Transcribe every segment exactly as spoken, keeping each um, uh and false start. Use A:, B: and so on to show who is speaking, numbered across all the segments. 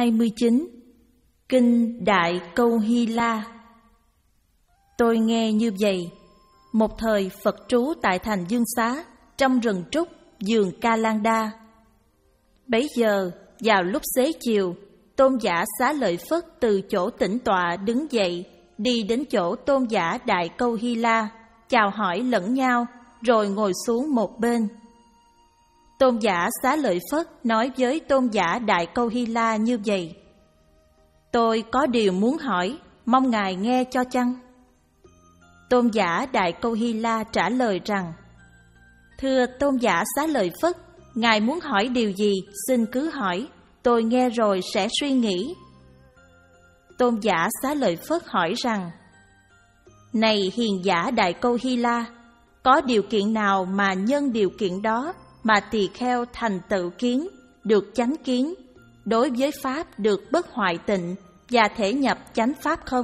A: hai mươi chín. Kinh Đại Câu Hy La. Tôi nghe như vậy. Một thời Phật trú tại thành Dương Xá, trong rừng trúc, vườn Ca Lan Đa. Bấy giờ, vào lúc xế chiều, Tôn giả Xá Lợi Phất từ chỗ tĩnh tọa đứng dậy, đi đến chỗ Tôn giả Đại Câu Hy La, chào hỏi lẫn nhau, rồi ngồi xuống một bên. Tôn giả Xá Lợi Phất nói với Tôn giả Đại Câu Hy La như vậy: Tôi có điều muốn hỏi, mong Ngài nghe cho chăng? Tôn giả Đại Câu Hy La trả lời rằng: Thưa Tôn giả Xá Lợi Phất, Ngài muốn hỏi điều gì, xin cứ hỏi, tôi nghe rồi sẽ suy nghĩ. Tôn giả Xá Lợi Phất hỏi rằng: Này hiền giả Đại Câu Hy La, có điều kiện nào mà nhân điều kiện đó mà tỳ kheo thành tựu kiến, được chánh kiến, đối với Pháp được bất hoại tịnh và thể nhập chánh Pháp không?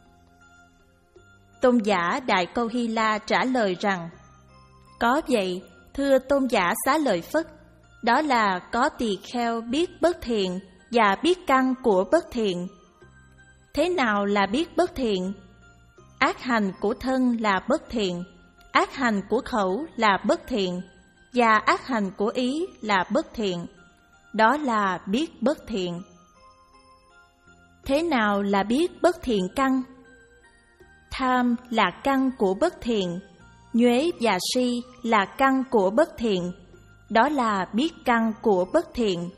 A: Tôn giả Đại Câu Hy La trả lời rằng: Có vậy, thưa Tôn giả Xá Lợi Phất, đó là có tỳ kheo biết bất thiện và biết căn của bất thiện. Thế nào là biết bất thiện? Ác hành của thân là bất thiện, ác hành của khẩu là bất thiện, và ác hành của ý là bất thiện. Đó là biết bất thiện. Thế nào là biết bất thiện căn? Tham là căn của bất thiện, nhuế và si là căn của bất thiện. Đó là biết căn của bất thiện.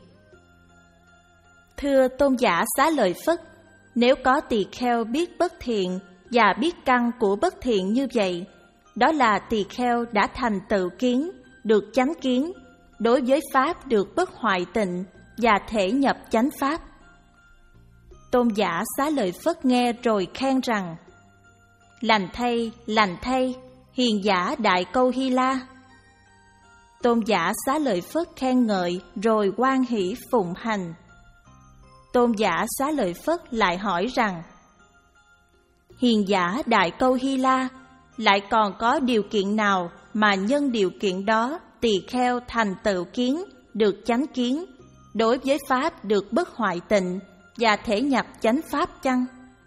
A: Thưa Tôn giả Xá Lợi Phất, nếu có tỳ kheo biết bất thiện và biết căn của bất thiện như vậy, đó là tỳ kheo đã thành tựu kiến, được chánh kiến, đối với Pháp được bất hoại tịnh và thể nhập chánh Pháp. Tôn giả Xá Lợi Phất nghe rồi khen rằng: Lành thay, lành thay, hiền giả Đại Câu Hy La. Tôn giả Xá Lợi Phất khen ngợi rồi hoan hỷ phụng hành. Tôn giả Xá Lợi Phất lại hỏi rằng: Hiền giả Đại Câu Hy La, lại còn có điều kiện nào mà nhân điều kiện đó tỳ kheo thành tựu kiến, được chánh kiến, đối với Pháp được bất hoại tịnh và thể nhập chánh Pháp chăng?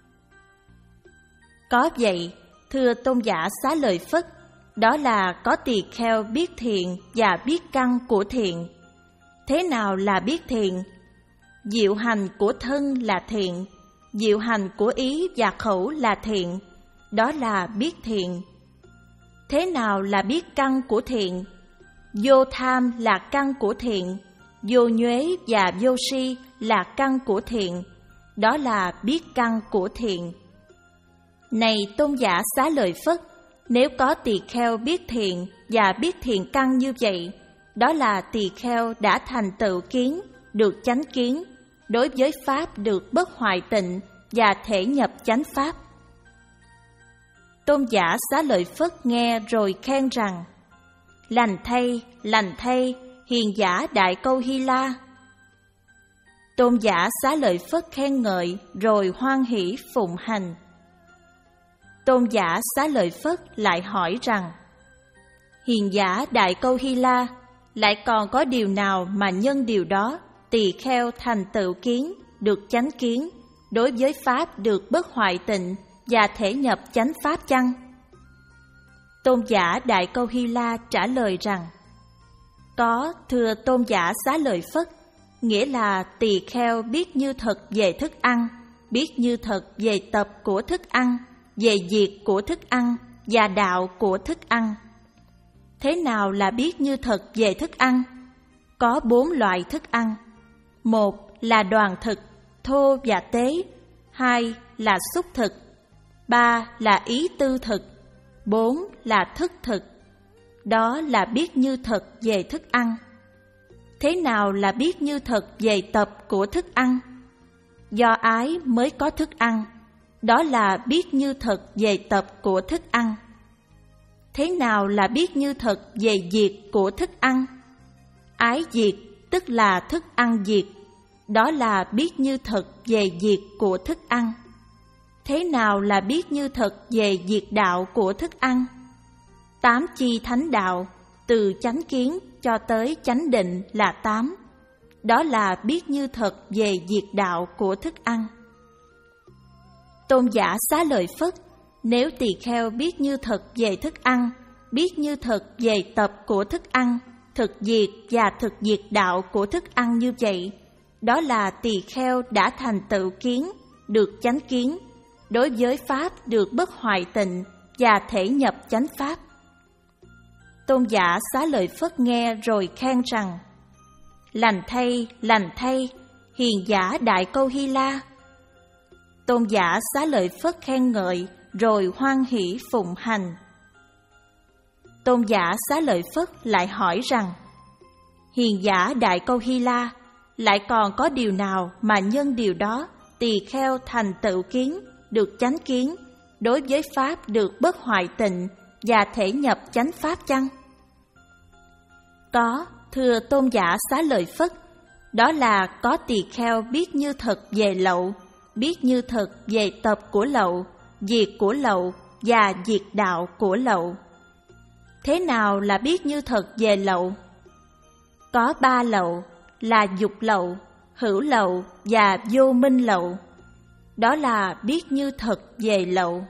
A: Có vậy, thưa Tôn giả Xá Lợi Phất, đó là có tỳ kheo biết thiện và biết căn của thiện. Thế nào là biết thiện? Diệu hành của thân là thiện, diệu hành của ý và khẩu là thiện. Đó là biết thiện. Thế nào là biết căn của thiện? Vô tham là căn của thiện, vô nhuế và vô si là căn của thiện. Đó là biết căn của thiện. Này Tôn giả Xá Lợi Phất, nếu có tỳ kheo biết thiện và biết thiện căn như vậy, đó là tỳ kheo đã thành tựu kiến, được chánh kiến, đối với Pháp được bất hoại tịnh và thể nhập chánh Pháp. Tôn giả Xá Lợi Phất nghe rồi khen rằng: Lành thay, lành thay, hiền giả Đại Câu Hy La. Tôn giả Xá Lợi Phất khen ngợi rồi hoan hỷ phụng hành. Tôn giả Xá Lợi Phất lại hỏi rằng: Hiền giả Đại Câu Hy La, lại còn có điều nào mà nhân điều đó tỳ kheo thành tựu kiến, được chánh kiến, đối với Pháp được bất hoại tịnh và thể nhập chánh Pháp chăng? Tôn giả Đại Câu Hy La trả lời rằng: Có, thưa Tôn giả Xá Lợi Phất, nghĩa là tỳ kheo biết như thật về thức ăn, biết như thật về tập của thức ăn, về diệt của thức ăn và đạo của thức ăn. Thế nào là biết như thật về thức ăn? Có bốn loại thức ăn. Một là đoàn thực, thô và tế. Hai là xúc thực. Ba là ý tư thực. Bốn là thức thực. Đó là biết như thật về thức ăn. Thế nào là biết như thật về tập của thức ăn? Do ái mới có thức ăn. Đó là biết như thật về tập của thức ăn. Thế nào là biết như thật về diệt của thức ăn? Ái diệt tức là thức ăn diệt. Đó là biết như thật về diệt của thức ăn. Thế nào là biết như thật về diệt đạo của thức ăn? Tám chi thánh đạo, từ chánh kiến cho tới chánh định là tám. đó là biết như thật về diệt đạo của thức ăn. Tôn giả Xá Lợi Phất, nếu tỳ kheo biết như thật về thức ăn, biết như thật về tập của thức ăn, thực diệt và thực diệt đạo của thức ăn như vậy, đó là tỳ kheo đã thành tựu kiến, được chánh kiến, đối với pháp được bất hoại tịnh và thể nhập chánh pháp. Tôn giả Xá Lợi Phất nghe rồi khen rằng: lành thay, lành thay, hiền giả Đại Câu Hy La. Tôn giả Xá Lợi Phất khen ngợi rồi hoan hỷ phụng hành. Tôn giả Xá Lợi Phất lại hỏi rằng: hiền giả Đại Câu Hy La, lại còn có điều nào mà nhân điều đó tỳ kheo thành tựu kiến, được chánh kiến, đối với pháp được bất hoại tịnh và thể nhập chánh pháp chăng? Có, thưa Tôn giả Xá Lợi Phất, đó là có tỳ kheo biết như thật về lậu, biết như thật về tập của lậu, diệt của lậu và diệt đạo của lậu. Thế nào là biết như thật về lậu? Có ba lậu là dục lậu, hữu lậu và vô minh lậu. Đó là biết như thật về lậu.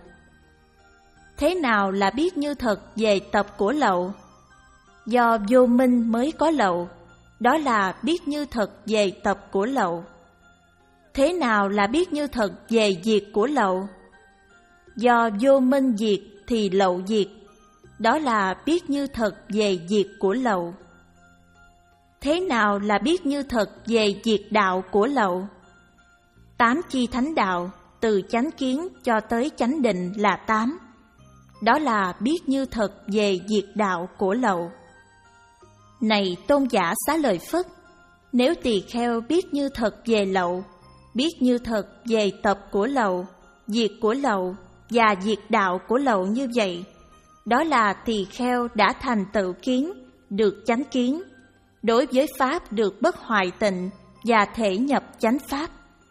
A: Thế nào là biết như thật về tập của lậu? Do vô minh mới có lậu, đó là biết như thật về tập của lậu. Thế nào là biết như thật về diệt của lậu? Do vô minh diệt thì lậu diệt, đó là biết như thật về diệt của lậu. Thế nào là biết như thật về diệt đạo của lậu? Tám chi thánh đạo, từ chánh kiến cho tới chánh định là tám. Đó là biết như thật về diệt đạo của lậu. Này Tôn giả Xá Lợi Phất, nếu tỳ kheo biết như thật về lậu, biết như thật về tập của lậu, diệt của lậu và diệt đạo của lậu như vậy, đó là tỳ kheo đã thành tựu kiến, được chánh kiến, đối với pháp được bất hoại tịnh và thể nhập chánh pháp.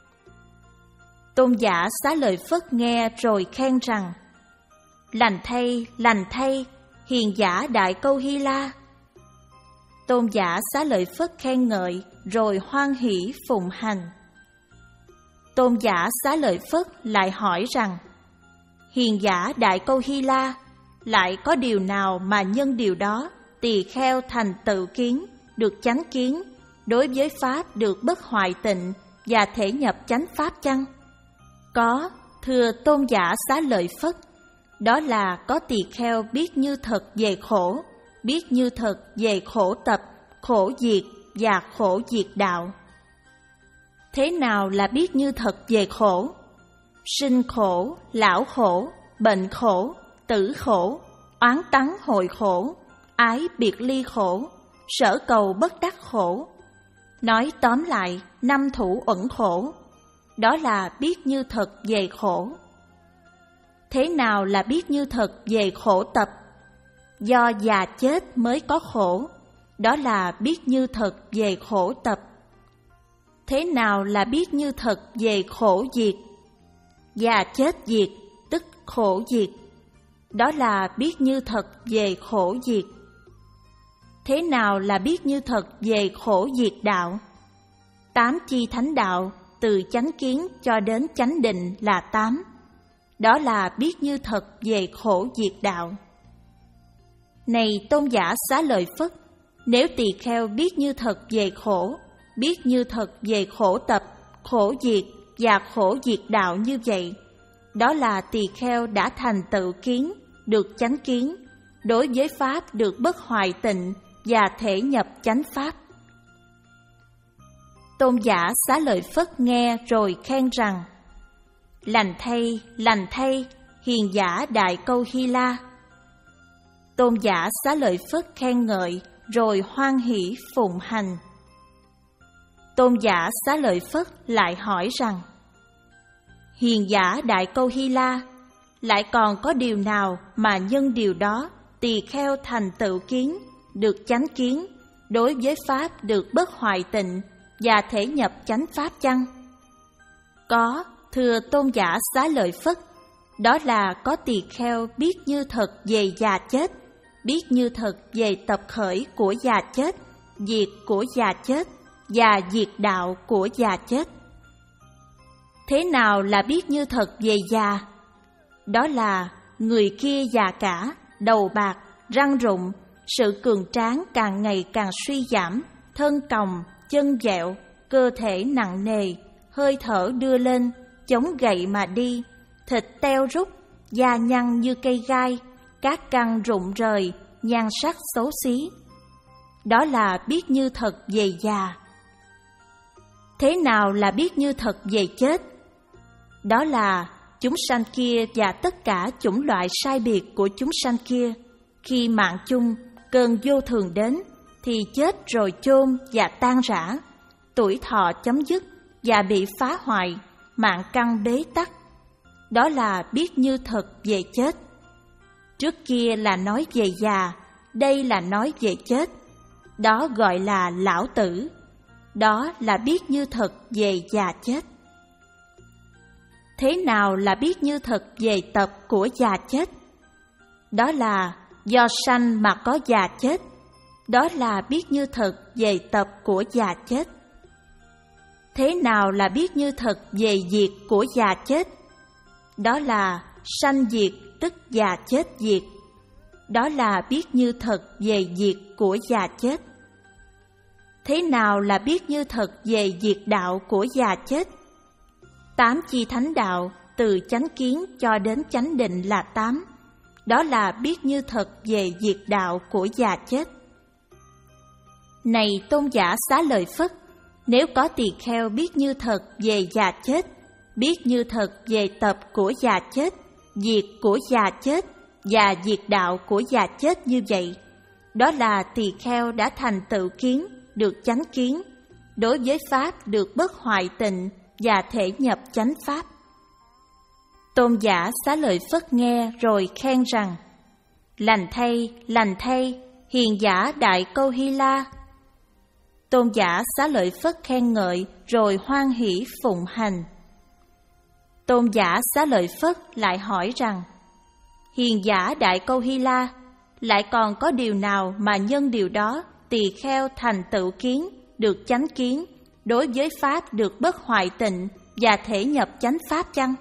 A: Tôn giả Xá Lợi Phất nghe rồi khen rằng: lành thay, lành thay, hiền giả Đại Câu Hy La. Tôn giả Xá Lợi Phất khen ngợi rồi hoan hỷ phụng hành. Tôn giả Xá Lợi Phất lại hỏi rằng: hiền giả Đại Câu Hy La, lại có điều nào mà nhân điều đó tỳ kheo thành tựu kiến, được chánh kiến, đối với pháp được bất hoại tịnh và thể nhập chánh pháp chăng? Có, thưa Tôn giả Xá Lợi Phất, đó là có tỳ kheo biết như thật về khổ, biết như thật về khổ tập, khổ diệt và khổ diệt đạo. Thế nào là biết như thật về khổ? Sinh khổ, lão khổ, bệnh khổ, tử khổ, oán tắng hội khổ, ái biệt ly khổ, sở cầu bất đắc khổ. Nói tóm lại, năm thủ uẩn khổ. Đó là biết như thật về khổ. Thế nào là biết như thật về khổ tập? Do già chết mới có khổ, đó là biết như thật về khổ tập. Thế nào là biết như thật về khổ diệt? Già chết diệt, tức khổ diệt, đó là biết như thật về khổ diệt. Thế nào là biết như thật về khổ diệt đạo? Tám chi thánh đạo, từ chánh kiến cho đến chánh định là tám. Đó là biết như thật về khổ diệt đạo. Này Tôn giả Xá Lợi Phất, nếu tỳ kheo biết như thật về khổ, biết như thật về khổ tập, khổ diệt và khổ diệt đạo như vậy, đó là tỳ kheo đã thành tựu kiến, được chánh kiến, đối với pháp được bất hoại tịnh và thể nhập chánh pháp. Tôn giả Xá Lợi Phất nghe rồi khen rằng: lành thay, lành thay, hiền giả Đại Câu Hy La. Tôn giả Xá Lợi Phất khen ngợi rồi hoan hỷ phụng hành. Tôn giả Xá Lợi Phất lại hỏi rằng: hiền giả Đại Câu Hy La, lại còn có điều nào mà nhân điều đó tỳ kheo thành tựu kiến, được chánh kiến, đối với pháp được bất hoại tịnh và thể nhập chánh pháp chăng? Có, thưa Tôn giả Xá Lợi Phất, đó là có tỳ kheo biết như thật về già chết, biết như thật về tập khởi của già chết, diệt của già chết và diệt đạo của già chết. Thế nào là biết như thật về già? Đó là người kia già cả, đầu bạc, răng rụng, sự cường tráng càng ngày càng suy giảm, thân còng, chân dẹo, cơ thể nặng nề, hơi thở đưa lên, chống gậy mà đi, thịt teo rút, da nhăn như cây gai, các căn rụng rời, nhan sắc xấu xí. Đó là biết như thật về già. Thế nào là biết như thật về chết? Đó là chúng sanh kia và tất cả chủng loại sai biệt của chúng sanh kia, khi mạng chung, cơn vô thường đến, thì chết rồi chôn và tan rã, tuổi thọ chấm dứt và bị phá hoại, mạng căn bế tắc. Đó là biết như thật về chết. Trước kia là nói về già, đây là nói về chết. Đó gọi là lão tử. Đó là biết như thật về già chết. Thế nào là biết như thật về tập của già chết? Đó là do sanh mà có già chết. Đó là biết như thật về tập của già chết. Thế nào là biết như thật về diệt của già chết? Đó là sanh diệt tức già chết diệt. Đó là biết như thật về diệt của già chết. Thế nào là biết như thật về diệt đạo của già chết? Tám chi thánh đạo, từ chánh kiến cho đến chánh định là tám. Đó là biết như thật về diệt đạo của già chết. Này tôn giả Xá Lợi Phất, nếu có tỳ kheo biết như thật về già chết, biết như thật về tập của già chết, diệt của già chết và diệt đạo của già chết như vậy, đó là tỳ kheo đã thành tựu kiến, được chánh kiến, đối với pháp được bất hoại tịnh và thể nhập chánh pháp. Tôn giả Xá Lợi Phất nghe rồi khen rằng: lành thay, lành thay, hiền giả Đại Câu Hy La. Tôn giả Xá Lợi Phất khen ngợi rồi hoan hỷ phụng hành. Tôn giả Xá Lợi Phất lại hỏi rằng: hiền giả Đại Câu Hy La, lại còn có điều nào mà nhân điều đó tỳ kheo thành tựu kiến, được chánh kiến, đối với pháp được bất hoại tịnh và thể nhập chánh pháp chăng?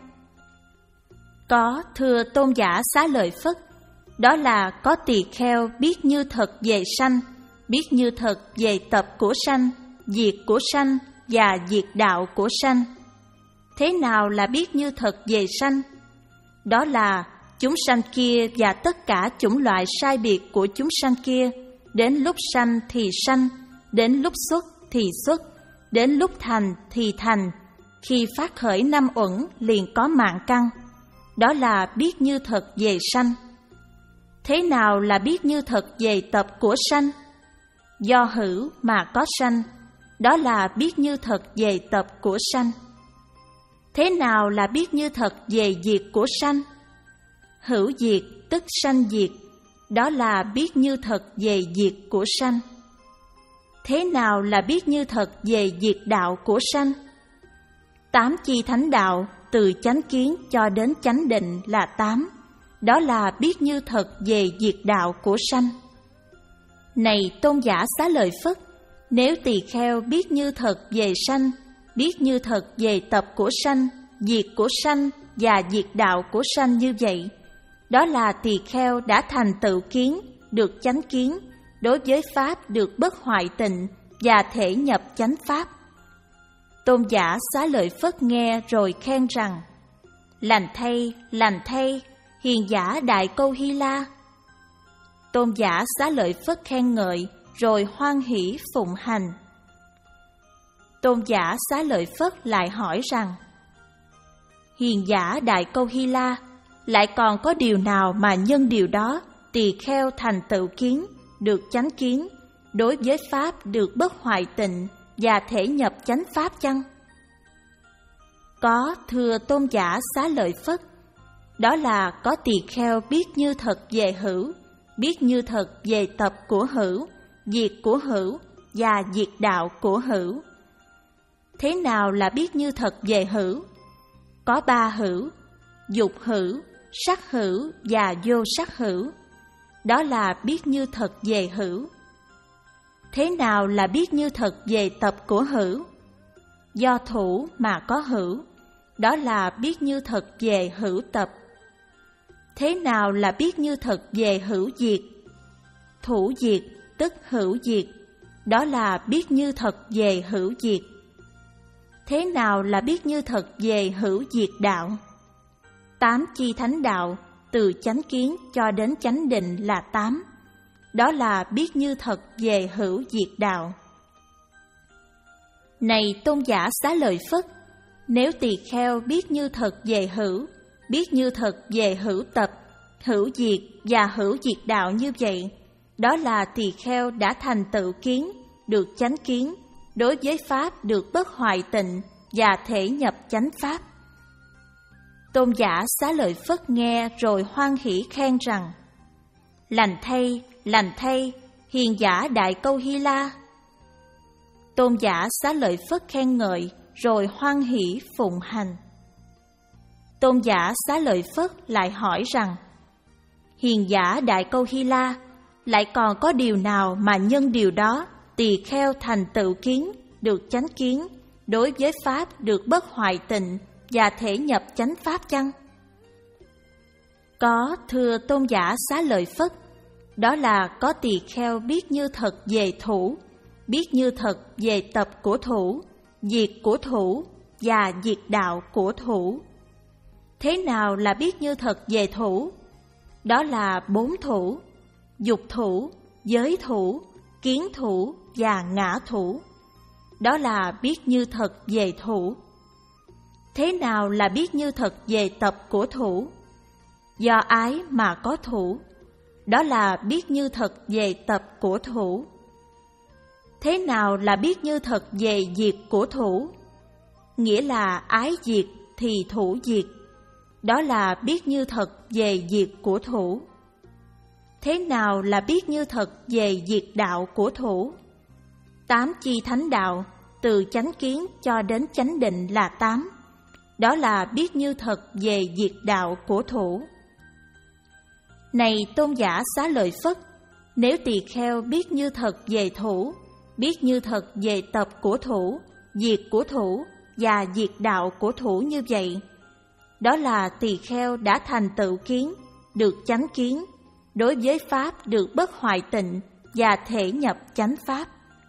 A: Có, thưa tôn giả Xá Lợi Phất. Đó là có tỳ kheo biết như thật về sanh, biết như thật về tập của sanh, diệt của sanh và diệt đạo của sanh. Thế nào là biết như thật về sanh? Đó là chúng sanh kia và tất cả chủng loại sai biệt của chúng sanh kia, đến lúc sanh thì sanh, đến lúc xuất thì xuất, đến lúc thành thì thành, khi phát khởi năm uẩn liền có mạng căn. Đó là biết như thật về sanh. Thế nào là biết như thật về tập của sanh? Do hữu mà có sanh, đó là biết như thật về tập của sanh. Thế nào là biết như thật về diệt của sanh? Hữu diệt tức sanh diệt, đó là biết như thật về diệt của sanh. Thế nào là biết như thật về diệt đạo của sanh? Tám chi thánh đạo, từ chánh kiến cho đến chánh định là tám. Đó là biết như thật về diệt đạo của sanh. Này tôn giả Xá Lợi Phất, nếu tỳ kheo biết như thật về sanh, biết như thật về tập của sanh, diệt của sanh và diệt đạo của sanh như vậy, đó là tỳ kheo đã thành tựu kiến, được chánh kiến, đối với pháp được bất hoại tịnh và thể nhập chánh pháp. Tôn giả Xá Lợi Phất nghe rồi khen rằng: lành thay, lành thay, hiền giả Đại Câu Hy La. Tôn giả Xá Lợi Phất khen ngợi rồi hoan hỷ phụng hành. Tôn giả Xá Lợi Phất lại hỏi rằng: hiền giả Đại Câu Hy La, lại còn có điều nào mà nhân điều đó tỳ kheo thành tựu kiến, được chánh kiến, đối với pháp được bất hoại tịnh và thể nhập chánh pháp chăng? Có, thưa tôn giả Xá Lợi Phất. Đó là có tỳ kheo biết như thật về hữu, biết như thật về tập của hữu, diệt của hữu và diệt đạo của hữu. Thế nào là biết như thật về hữu? Có ba hữu: dục hữu, sắc hữu và vô sắc hữu. Đó là biết như thật về hữu. Thế nào là biết như thật về tập của hữu? Do thủ mà có hữu, đó là biết như thật về hữu tập. Thế nào là biết như thật về hữu diệt? Thủ diệt tức hữu diệt, đó là biết như thật về hữu diệt. Thế nào là biết như thật về hữu diệt đạo? Tám chi thánh đạo, từ chánh kiến cho đến chánh định là tám. Đó là biết như thật về hữu diệt đạo. Này tôn giả Xá Lợi Phất, nếu tỳ kheo biết như thật về hữu, biết như thật về hữu tập, hữu diệt và hữu diệt đạo như vậy, đó là tỳ kheo đã thành tựu kiến, được chánh kiến, đối với pháp được bất hoại tịnh và thể nhập chánh pháp. Tôn giả Xá Lợi Phất nghe rồi hoan hỷ khen rằng: Lành thay, lành thay, hiền giả Đại Câu Hy La. Tôn giả Xá Lợi Phất khen ngợi rồi hoan hỷ phụng hành. Tôn giả Xá Lợi Phất lại hỏi rằng: Hiền giả Đại Câu Hy La, lại còn có điều nào mà nhân điều đó tỳ kheo thành tựu kiến, được chánh kiến, đối với pháp được bất hoại tịnh và thể nhập chánh pháp chăng? Có, thưa tôn giả Xá Lợi Phất, đó là có tỳ kheo biết như thật về thủ, biết như thật về tập của thủ, diệt của thủ và diệt đạo của thủ. Thế nào là biết như thật về thủ? Đó là bốn thủ: dục thủ, giới thủ, kiến thủ và ngã thủ. Đó là biết như thật về thủ. Thế nào là biết như thật về tập của thủ? Do ái mà có thủ. Đó là biết như thật về tập của thủ. Thế nào là biết như thật về diệt của thủ? Nghĩa là ái diệt thì thủ diệt. Đó là biết như thật về diệt của thủ. Thế nào là biết như thật về diệt đạo của thủ? Tám chi thánh đạo, từ chánh kiến cho đến chánh định là tám. Đó là biết như thật về diệt đạo của thủ. Này tôn giả Xá Lợi Phất, nếu tỳ kheo biết như thật về thủ, biết như thật về tập của thủ, diệt của thủ và diệt đạo của thủ như vậy, đó là tỳ kheo đã thành tựu kiến, được chánh kiến, đối với pháp được bất hoại tịnh và thể nhập chánh pháp.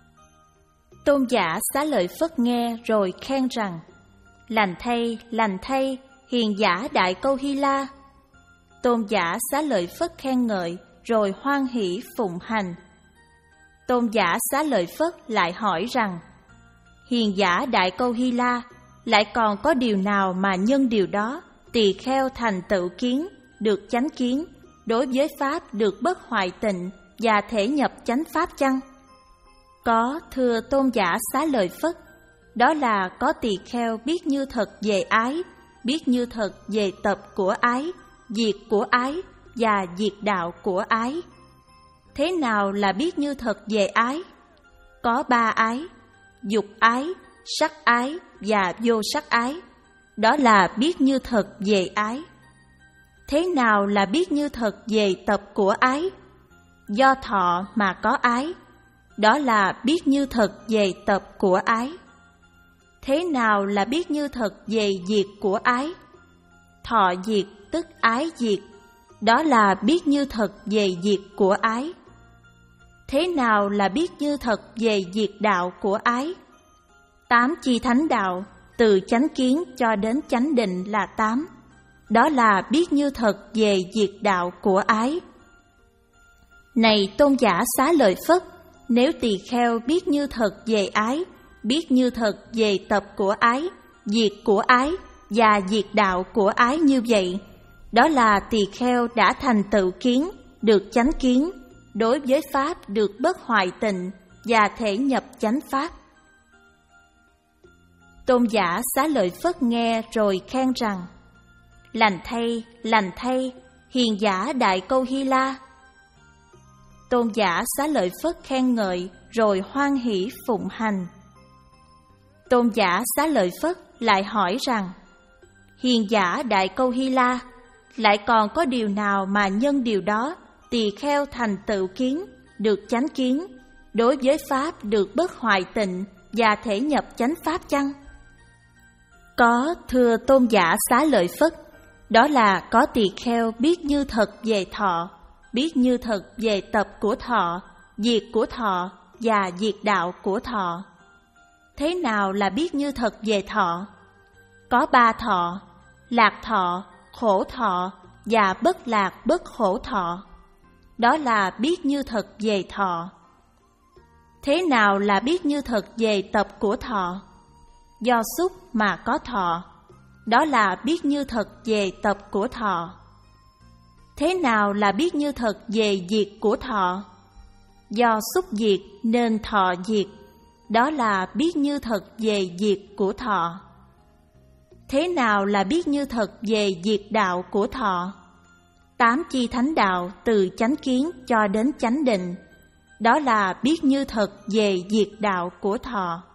A: Tôn giả Xá Lợi Phất nghe rồi khen rằng: Lành thay, lành thay, hiền giả Đại Câu Hy La. Tôn giả Xá Lợi Phất khen ngợi rồi hoan hỷ phụng hành. Tôn giả Xá Lợi Phất lại hỏi rằng: Hiền giả Đại Câu Hy La, lại còn có điều nào mà nhân điều đó tỳ kheo thành tựu kiến, được chánh kiến, đối với pháp được bất hoại tịnh và thể nhập chánh pháp chăng? Có, thưa tôn giả Xá Lợi Phất, đó là có tỳ kheo biết như thật về ái, biết như thật về tập của ái, diệt của ái và diệt đạo của ái. Thế nào là biết như thật về ái? Có ba ái: dục ái, sắc ái và vô sắc ái. Đó là biết như thật về ái. Thế nào là biết như thật về tập của ái? Do thọ mà có ái. Đó là biết như thật về tập của ái. Thế nào là biết như thật về diệt của ái? Thọ diệt tức ái diệt. Đó là biết như thật về diệt của ái. Thế nào là biết như thật về diệt đạo của ái? Tám chi thánh đạo, từ chánh kiến cho đến chánh định là tám. Đó là biết như thật về diệt đạo của ái. Này tôn giả Xá Lợi Phất, nếu tỳ kheo biết như thật về ái, biết như thật về tập của ái, diệt của ái và diệt đạo của ái như vậy, đó là tỳ kheo đã thành tựu kiến, được chánh kiến, đối với pháp được bất hoại tịnh và thể nhập chánh pháp. Tôn giả Xá Lợi Phất nghe rồi khen rằng: Lành thay, lành thay, hiền giả Đại Câu Hy La. Tôn giả Xá Lợi Phất khen ngợi rồi hoan hỷ phụng hành. Tôn giả Xá Lợi Phất lại hỏi rằng: Hiền giả Đại Câu Hy La, lại còn có điều nào mà nhân điều đó tỳ kheo thành tựu kiến, được chánh kiến, đối với Pháp được bất hoại tịnh và thể nhập chánh Pháp chăng? Có, thưa Tôn giả Xá Lợi Phất, đó là có tỳ kheo biết như thật về thọ, biết như thật về tập của thọ, diệt của thọ và diệt đạo của thọ. Thế nào là biết như thật về thọ? Có ba thọ: lạc thọ, khổ thọ và bất lạc bất khổ thọ. Đó là biết như thật về thọ. Thế nào là biết như thật về tập của thọ? Do xúc mà có thọ. Đó là biết như thật về tập của thọ. Thế nào là biết như thật về diệt của thọ? Do xúc diệt nên thọ diệt. Đó là biết như thật về diệt của thọ. Thế nào là biết như thật về diệt đạo của thọ? Tám chi thánh đạo từ chánh kiến cho đến chánh định. Đó là biết như thật về diệt đạo của thọ.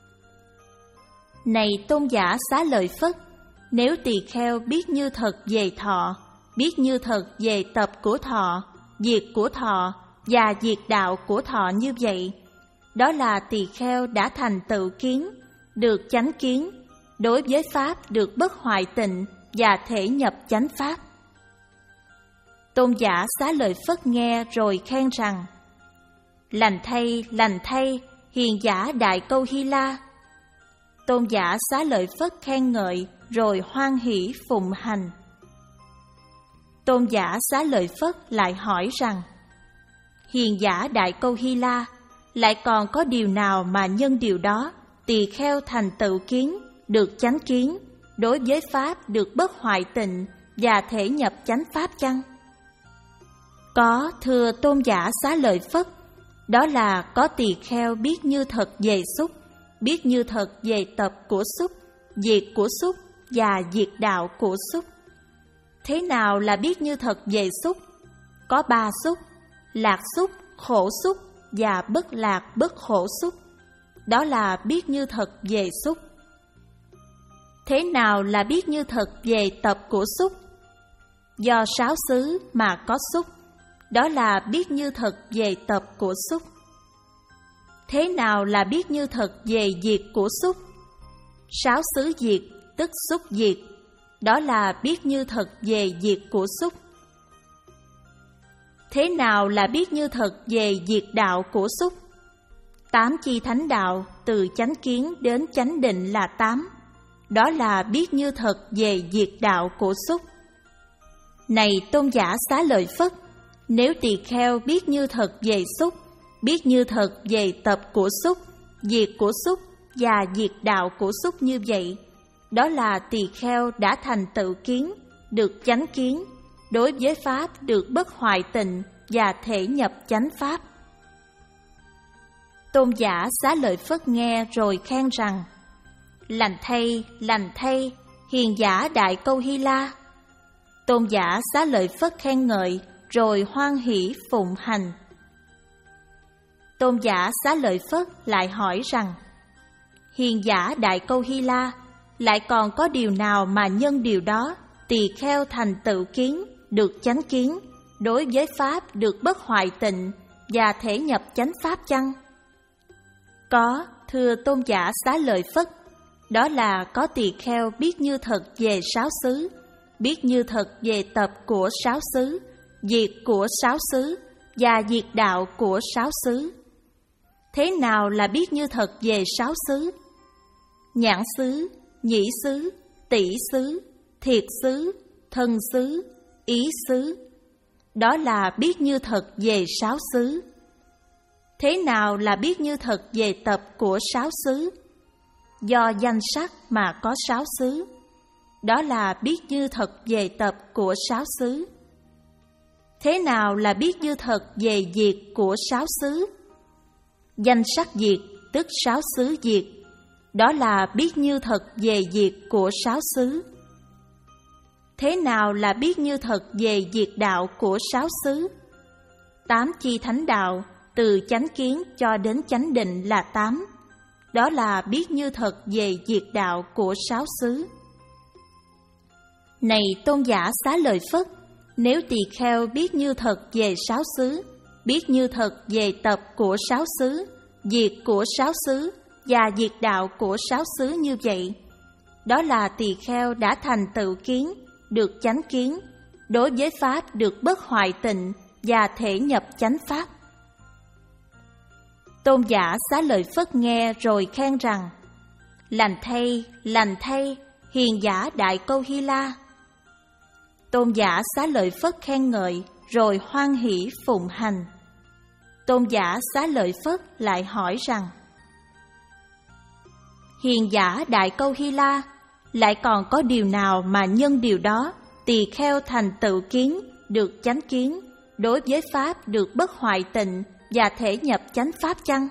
A: Này Tôn giả Xá Lợi Phất, nếu tỳ kheo biết như thật về thọ, biết như thật về tập của thọ, diệt của thọ và diệt đạo của thọ như vậy, đó là tỳ kheo đã thành tựu kiến, được chánh kiến, đối với Pháp được bất hoại tịnh và thể nhập chánh Pháp. Tôn giả Xá Lợi Phất nghe rồi khen rằng: Lành thay, lành thay, hiền giả Đại Câu Hy La. Tôn giả Xá Lợi Phất khen ngợi rồi hoan hỷ phụng hành. Tôn giả Xá Lợi Phất lại hỏi rằng: Hiền giả Đại Câu Hy La, lại còn có điều nào mà nhân điều đó tỳ kheo thành tựu kiến, được chánh kiến, đối với Pháp được bất hoại tịnh và thể nhập chánh Pháp chăng? Có, thưa Tôn giả Xá Lợi Phất, đó là có tỳ kheo biết như thật về xúc, biết như thật về tập của xúc, diệt của xúc và diệt đạo của xúc. Thế nào là biết như thật về xúc? Có ba xúc: lạc xúc, khổ xúc và bất lạc bất khổ xúc. Đó là biết như thật về xúc. Thế nào là biết như thật về tập của xúc? Do sáu xứ mà có xúc. Đó là biết như thật về tập của xúc. Thế nào là biết như thật về diệt của xúc? Sáu xứ diệt tức xúc diệt. Đó là biết như thật về diệt của xúc. Thế nào là biết như thật về diệt đạo của xúc? Tám chi thánh đạo từ chánh kiến đến chánh định là tám. Đó là biết như thật về diệt đạo của xúc. Này Tôn giả Xá Lợi Phất, nếu tỳ kheo biết như thật về xúc, biết như thật về tập của xúc, diệt của xúc và diệt đạo của xúc như vậy, đó là tỳ kheo đã thành tựu kiến, được chánh kiến, đối với Pháp được bất hoại tịnh và thể nhập chánh Pháp. Tôn giả Xá Lợi Phất nghe rồi khen rằng: Lành thay, lành thay, hiền giả Đại Câu Hy La. Tôn giả Xá Lợi Phất khen ngợi rồi hoan hỷ phụng hành. Tôn giả Xá Lợi Phất lại hỏi rằng: Hiền giả Đại Câu Hy La, lại còn có điều nào mà nhân điều đó tỳ kheo thành tựu kiến, được chánh kiến, đối với Pháp được bất hoại tịnh và thể nhập chánh Pháp chăng? Có, thưa Tôn giả Xá Lợi Phất, đó là có tỳ kheo biết như thật về sáu xứ, biết như thật về tập của sáu xứ, diệt của sáu xứ và diệt đạo của sáu xứ. Thế nào là biết như thật về sáu xứ? Nhãn xứ, nhĩ xứ, tỷ xứ, thiệt xứ, thân xứ, ý xứ. Đó là biết như thật về sáu xứ. Thế nào là biết như thật về tập của sáu xứ? Do danh sắc mà có sáu xứ. Đó là biết như thật về tập của sáu xứ. Thế nào là biết như thật về diệt của sáu xứ? Danh sắc diệt tức sáu xứ diệt. Đó là biết như thật về diệt của sáu xứ. Thế nào là biết như thật về diệt đạo của sáu xứ? Tám chi thánh đạo từ chánh kiến cho đến chánh định là tám. Đó là biết như thật về diệt đạo của sáu xứ. Này Tôn giả Xá Lợi Phất, nếu tỳ kheo biết như thật về sáu xứ, biết như thật về tập của sáu xứ, diệt của sáu xứ và diệt đạo của sáu xứ như vậy. Đó là tỳ kheo đã thành tựu kiến, được chánh kiến, đối với pháp được bất hoại tịnh và thể nhập chánh pháp. Tôn giả Xá Lợi Phất nghe rồi khen rằng: lành thay, lành thay, hiền giả Đại Câu Hy La. Tôn giả Xá Lợi Phất khen ngợi rồi hoan hỷ phụng hành. Tôn giả Xá Lợi Phất lại hỏi rằng: hiền giả Đại Câu Hy La, lại còn có điều nào mà nhân điều đó tỳ kheo thành tựu kiến, được chánh kiến, đối với pháp được bất hoại tịnh và thể nhập chánh pháp chăng?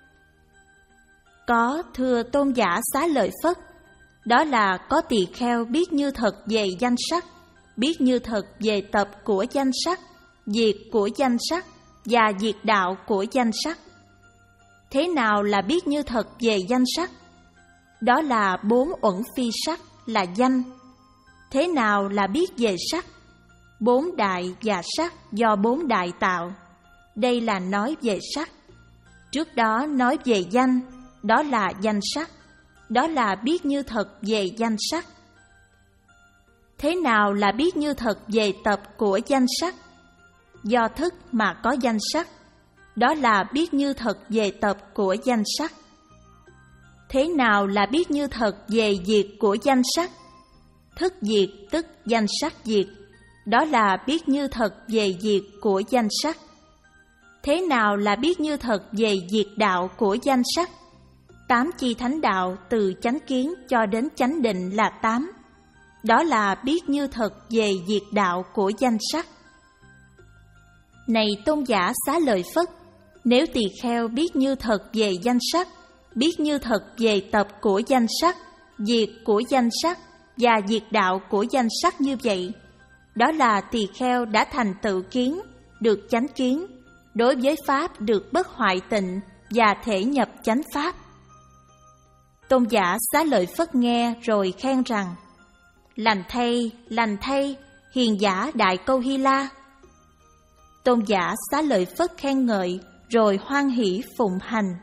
A: Có, thưa tôn giả Xá Lợi Phất. Đó là có tỳ kheo biết như thật về danh sắc, biết như thật về tập của danh sắc, diệt của danh sắc và diệt đạo của danh sắc. Thế nào là biết như thật về danh sắc? Đó là bốn uẩn phi sắc là danh. Thế nào là biết về sắc? Bốn đại và sắc do bốn đại tạo. Đây là nói về sắc. Trước đó nói về danh, đó là danh sắc. Đó là biết như thật về danh sắc. Thế nào là biết như thật về tập của danh sắc? Do thức mà có danh sắc. Đó là biết như thật về tập của danh sắc. Thế nào là biết như thật về diệt của danh sắc? Thức diệt tức danh sắc diệt. Đó là biết như thật về diệt của danh sắc. Thế nào là biết như thật về diệt đạo của danh sắc? Tám chi thánh đạo từ chánh kiến cho đến chánh định là tám. Đó là biết như thật về diệt đạo của danh sắc. Này tôn giả Xá Lợi Phất, nếu tỳ kheo biết như thật về danh sắc, biết như thật về tập của danh sắc, diệt của danh sắc và diệt đạo của danh sắc như vậy, đó là tỳ kheo đã thành tựu kiến, được chánh kiến, đối với pháp được bất hoại tịnh và thể nhập chánh pháp. Tôn giả Xá Lợi Phất nghe rồi khen rằng: lành thay, lành thay, hiền giả Đại Câu Hy La. Tôn giả Xá Lợi Phất khen ngợi rồi hoan hỷ phụng hành.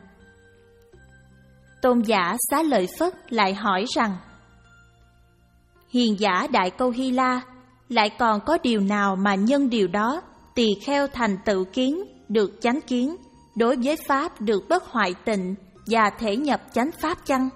A: Tôn giả Xá Lợi Phất lại hỏi rằng: hiền giả Đại Câu Hy La, lại còn có điều nào mà nhân điều đó tỳ kheo thành tựu kiến, được chánh kiến, đối với pháp được bất hoại tịnh và thể nhập chánh pháp chăng?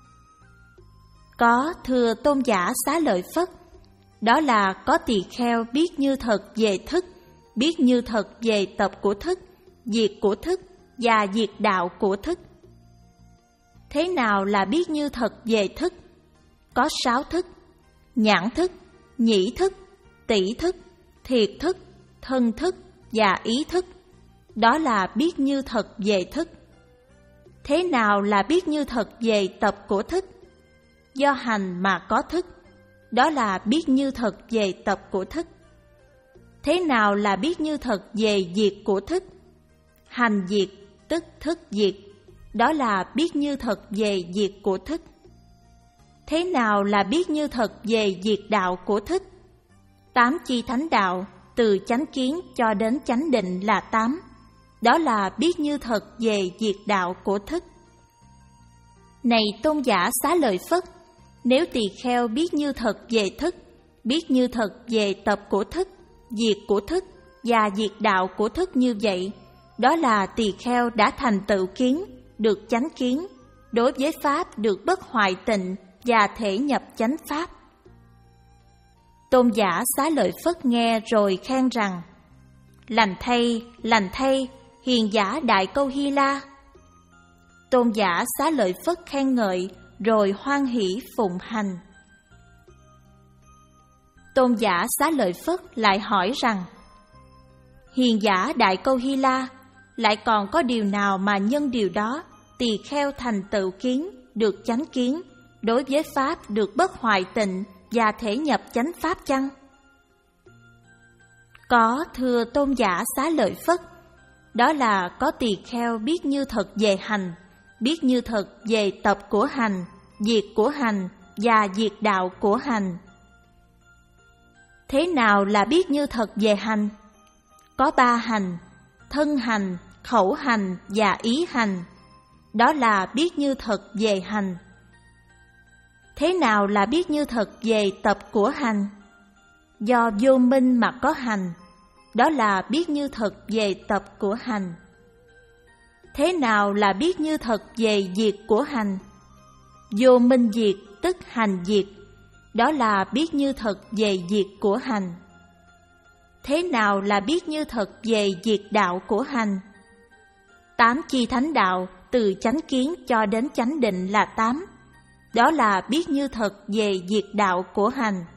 A: Có, thưa tôn giả Xá Lợi Phất. Đó là có tỳ kheo biết như thật về thức, biết như thật về tập của thức, diệt của thức và diệt đạo của thức. Thế nào là biết như thật về thức? Có sáu thức: nhãn thức, nhĩ thức, tỷ thức, thiệt thức, thân thức và ý thức. Đó là biết như thật về thức. Thế nào là biết như thật về tập của thức? Do hành mà có thức. Đó là biết như thật về tập của thức. Thế nào là biết như thật về diệt của thức? Hành diệt tức thức diệt. Đó là biết như thật về diệt của thức. Thế nào là biết như thật về diệt đạo của thức? Tám chi thánh đạo từ chánh kiến cho đến chánh định là tám. Đó là biết như thật về diệt đạo của thức. Này tôn giả Xá Lợi Phất, nếu tỳ kheo biết như thật về thức, biết như thật về tập của thức, diệt của thức và diệt đạo của thức như vậy, đó là tỳ kheo đã thành tựu kiến, được chánh kiến, đối với pháp được bất hoại tịnh và thể nhập chánh pháp. Tôn giả Xá Lợi Phất nghe rồi khen rằng: lành thay, lành thay, hiền giả Đại Câu Hy La. Tôn giả Xá Lợi Phất khen ngợi rồi hoan hỷ phụng hành. Tôn giả Xá Lợi Phất lại hỏi rằng: hiền giả Đại Câu Hy La, lại còn có điều nào mà nhân điều đó tỳ kheo thành tựu kiến, được chánh kiến, đối với pháp được bất hoại tịnh và thể nhập chánh pháp chăng? Có, thưa tôn giả Xá Lợi Phất. Đó là có tỳ kheo biết như thật về hành, biết như thật về tập của hành, diệt của hành và diệt đạo của hành. Thế nào là biết như thật về hành? Có ba hành: thân hành, khẩu hành và ý hành. Đó là biết như thật về hành. Thế nào là biết như thật về tập của hành? Do vô minh mà có hành. Đó là biết như thật về tập của hành. Thế nào là biết như thật về diệt của hành? Vô minh diệt tức hành diệt. Đó là biết như thật về diệt của hành. Thế nào là biết như thật về diệt đạo của hành? Tám chi thánh đạo từ chánh kiến cho đến chánh định là tám. Đó là biết như thật về diệt đạo của hành.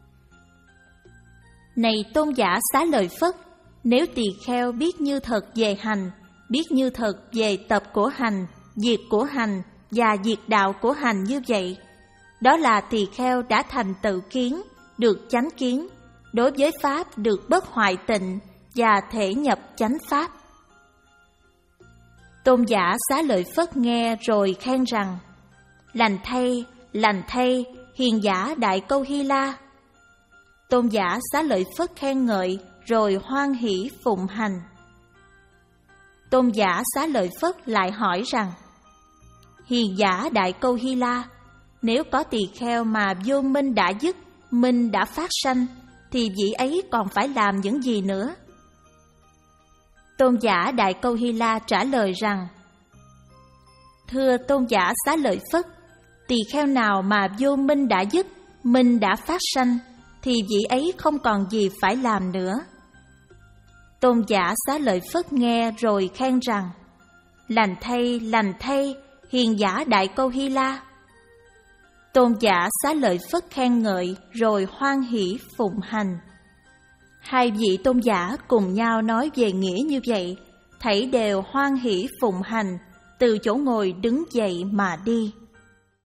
A: Này tôn giả Xá Lợi Phất, nếu tỳ kheo biết như thật về hành, biết như thật về tập của hành, diệt của hành và diệt đạo của hành như vậy, đó là tỳ kheo đã thành tự kiến, được chánh kiến, đối với pháp được bất hoại tịnh và thể nhập chánh pháp. Tôn giả Xá Lợi Phất nghe rồi khen rằng: lành thay, lành thay, hiền giả Đại Câu Hy La. Tôn giả Xá Lợi Phất khen ngợi rồi hoan hỷ phụng hành. Tôn giả Xá Lợi Phất lại hỏi rằng: hiền giả Đại Câu Hy La, nếu có tỳ kheo mà vô minh đã dứt, minh đã phát sanh, thì vị ấy còn phải làm những gì nữa? Tôn giả Đại Câu Hy La trả lời rằng: thưa tôn giả Xá Lợi Phất, tỳ kheo nào mà vô minh đã dứt, minh đã phát sanh, thì vị ấy không còn gì phải làm nữa. Tôn giả Xá Lợi Phất nghe rồi khen rằng: lành thay, lành thay, hiền giả Đại Câu Hy La. Tôn giả Xá Lợi Phất khen ngợi rồi hoan hỷ phụng hành. Hai vị tôn giả cùng nhau nói về nghĩa như vậy, thảy đều hoan hỷ phụng hành, từ chỗ ngồi đứng dậy mà đi.